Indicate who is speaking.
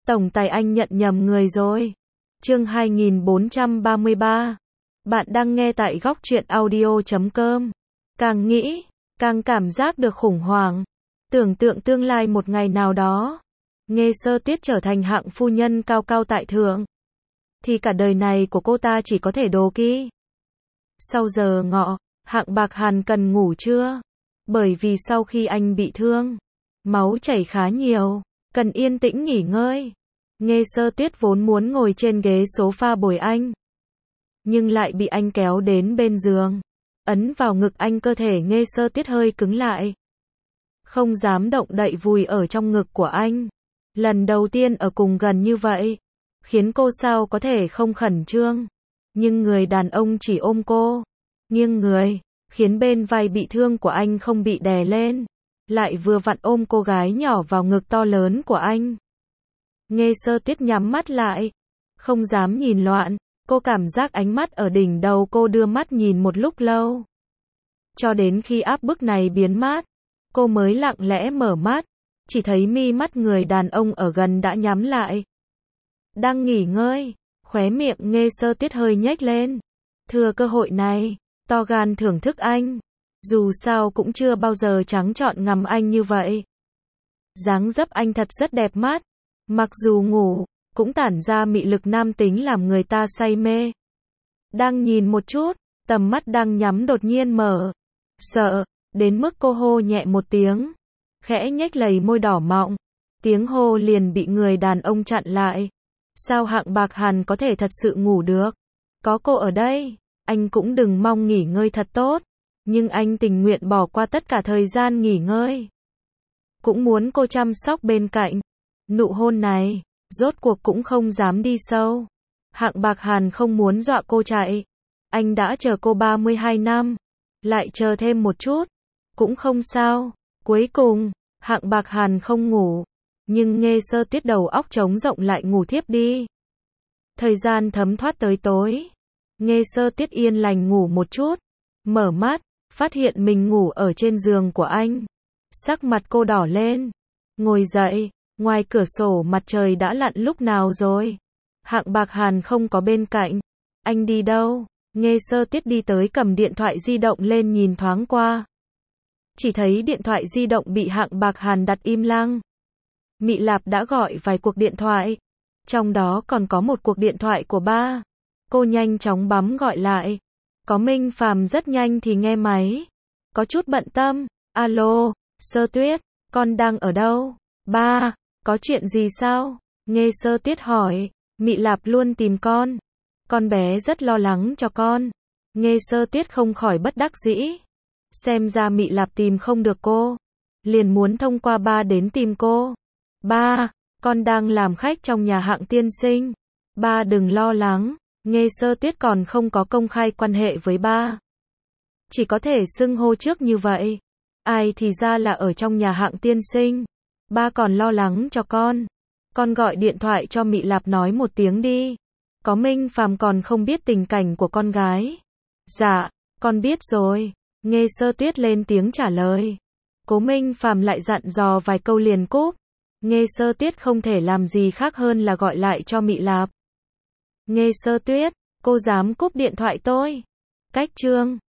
Speaker 1: Tổng tài anh nhận nhầm người rồi. Chương 2433. Bạn đang nghe tại góc truyện audio.com. Càng nghĩ, càng cảm giác được khủng hoảng. Tưởng tượng tương lai một ngày nào đó, Nghê Sơ Tuyết trở thành hạng phu nhân cao cao tại thượng, thì cả đời này của cô ta chỉ có thể đố kỵ. Sau giờ ngọ, Hạng Bạc Hàn cần ngủ trưa. Bởi vì sau khi anh bị thương, máu chảy khá nhiều, cần yên tĩnh nghỉ ngơi. Nghê Sơ Tuyết vốn muốn ngồi trên ghế sofa bồi anh, nhưng lại bị anh kéo đến bên giường, ấn vào ngực anh. Cơ thể Nghê Sơ Tuyết hơi cứng lại, không dám động đậy, vùi ở trong ngực của anh. Lần đầu tiên ở cùng gần như vậy, khiến cô sao có thể không khẩn trương. Nhưng người đàn ông chỉ ôm cô, nghiêng người, khiến bên vai bị thương của anh không bị đè lên, lại vừa vặn ôm cô gái nhỏ vào ngực to lớn của anh. Nghê Sơ Tuyết nhắm mắt lại, không dám nhìn loạn. Cô cảm giác ánh mắt ở đỉnh đầu cô, đưa mắt nhìn một lúc lâu, cho đến khi áp bức này biến mất, cô mới lặng lẽ mở mắt. Chỉ thấy mi mắt người đàn ông ở gần đã nhắm lại, đang nghỉ ngơi. Khóe miệng Nghê Sơ Tuyết hơi nhếch lên. Thừa cơ hội này, to gan thưởng thức anh. Dù sao cũng chưa bao giờ trắng trọn ngắm anh như vậy. Dáng dấp anh thật rất đẹp mắt, mặc dù ngủ, cũng tản ra mị lực nam tính làm người ta say mê. Đang nhìn một chút, tầm mắt đang nhắm đột nhiên mở. Sợ, đến mức cô hô nhẹ một tiếng, khẽ nhếch lầy môi đỏ mọng. Tiếng hô liền bị người đàn ông chặn lại. Sao Hạng Bạc Hàn có thể thật sự ngủ được? Có cô ở đây, anh cũng đừng mong nghỉ ngơi thật tốt. Nhưng anh tình nguyện bỏ qua tất cả thời gian nghỉ ngơi, cũng muốn cô chăm sóc bên cạnh. Nụ hôn này, rốt cuộc cũng không dám đi sâu. Hạng Bạc Hàn không muốn dọa cô chạy. Anh đã chờ cô 32 năm, lại chờ thêm một chút, cũng không sao. Cuối cùng, Hạng Bạc Hàn không ngủ, nhưng Nghê Sơ Tuyết đầu óc trống rộng lại ngủ thiếp đi. Thời gian thấm thoát tới tối, Nghê Sơ Tuyết yên lành ngủ một chút, mở mắt, phát hiện mình ngủ ở trên giường của anh. Sắc mặt cô đỏ lên, ngồi dậy. Ngoài cửa sổ mặt trời đã lặn lúc nào rồi. Hạng Bạc Hàn không có bên cạnh. Anh đi đâu? Nghê Sơ Tuyết đi tới, cầm điện thoại di động lên nhìn thoáng qua. Chỉ thấy điện thoại di động bị Hạng Bạc Hàn đặt im lặng. Mị Lạp đã gọi vài cuộc điện thoại, trong đó còn có một cuộc điện thoại của ba. Cô nhanh chóng bấm gọi lại. Có Minh Phàm rất nhanh thì nghe máy, có chút bận tâm. Alo, Sơ Tuyết, con đang ở đâu? Ba, có chuyện gì sao? Nghê Sơ Tuyết hỏi. Mị Lạp luôn tìm con bé rất lo lắng cho con. Nghê Sơ Tuyết không khỏi bất đắc dĩ. Xem ra Mị Lạp tìm không được cô, liền muốn thông qua ba đến tìm cô. Ba, con đang làm khách trong nhà Hạng tiên sinh. Ba đừng lo lắng. Nghê Sơ Tuyết còn không có công khai quan hệ với ba, chỉ có thể xưng hô trước như vậy. Ai thì ra là ở trong nhà Hạng tiên sinh. Ba còn lo lắng cho con. Con gọi điện thoại cho Mị Lạp nói một tiếng đi. Có Minh Phàm còn không biết tình cảnh của con gái. Dạ, con biết rồi. Nghê Sơ Tuyết lên tiếng trả lời. Cố Minh Phàm lại dặn dò vài câu liền cúp. Nghê Sơ Tuyết không thể làm gì khác hơn là gọi lại cho Mị Lạp. Nghê Sơ Tuyết, cô dám cúp điện thoại tôi? Cách chương